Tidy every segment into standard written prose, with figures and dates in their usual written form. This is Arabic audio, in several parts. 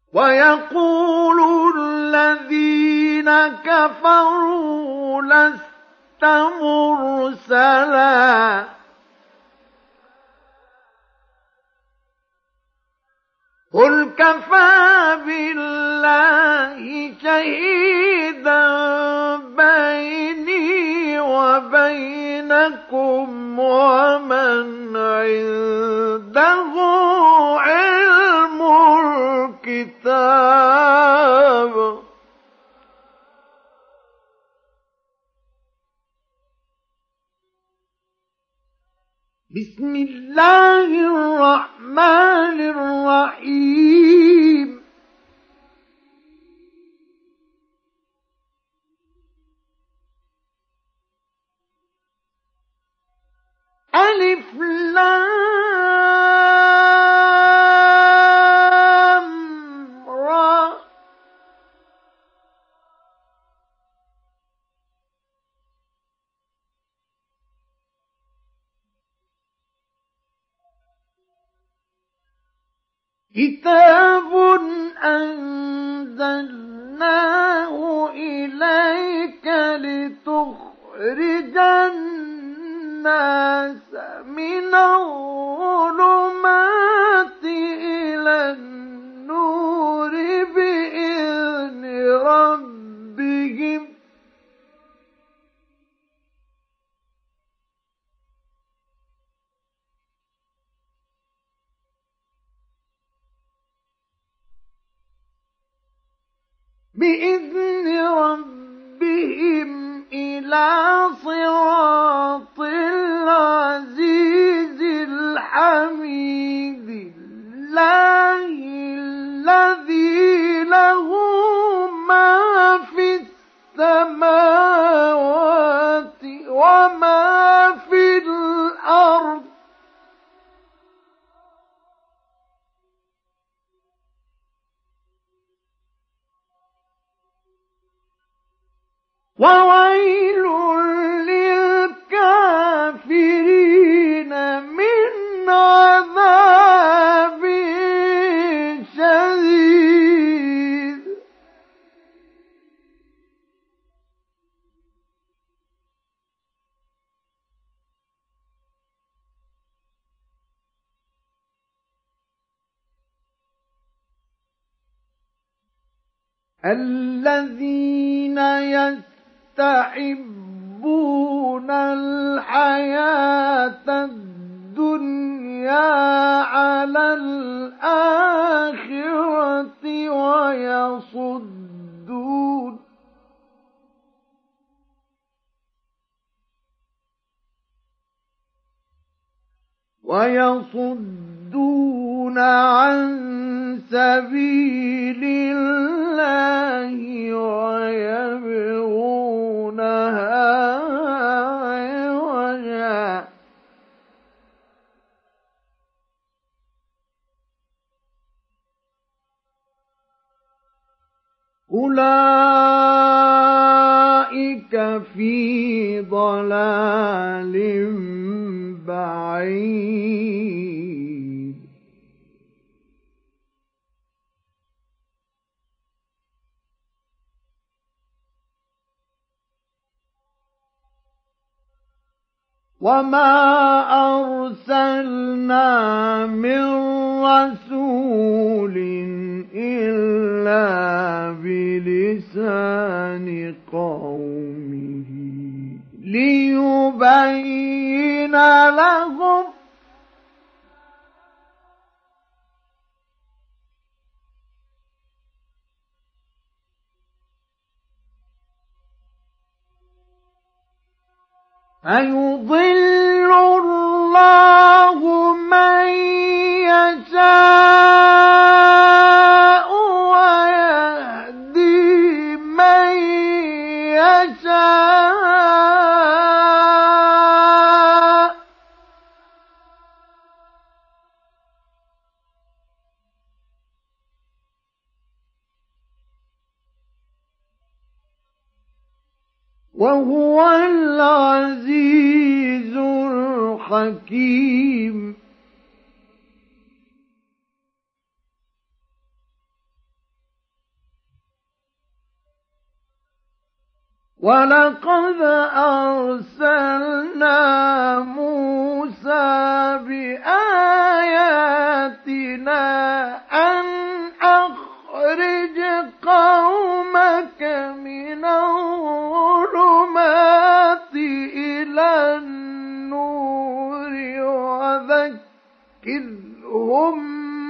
ويقول الذين كفروا لست مرسلا قل كفى بالله شهيدا بيني وبينكم ومن عنده علم الكتاب بسم الله الرحمن الرحيم ألف لام را كتاب أنزلناه إليك لتخرج الناس من الظلمات إلى النور بإذن ربهم إلى صراط العزيز الحميد الله الذي له ما في السماوات وما في الأرض وويل للكافرين من عذاب شديد الذين يستحبون الحياة الدنيا على الآخرة ويصدون عن سبيل الله ويبغونها عوجا أولئك في ضلال بعيد وما أرسلنا من رسول إلا بلسان قومه ليبين لهم فيضل الله من يشاء ويهدي من يشاء وهو العزيز الحكيم وَلَقَدْ أَرْسَلْنَا مُوسَىٰ بِآيَاتِنَا أَنْ أَخْرِجْ قَوْمَكَ مِنَ الظُّلُمَاتِ إِلَى النُّورِ وَذَكِّرْهُم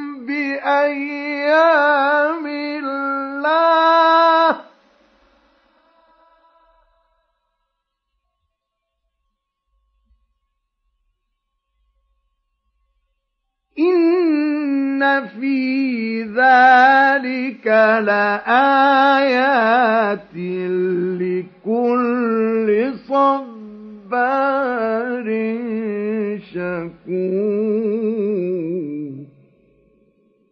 بِأَيَّامِ اللَّهِ إِنَّ فِي ذَلِكَ لَآيَاتٍ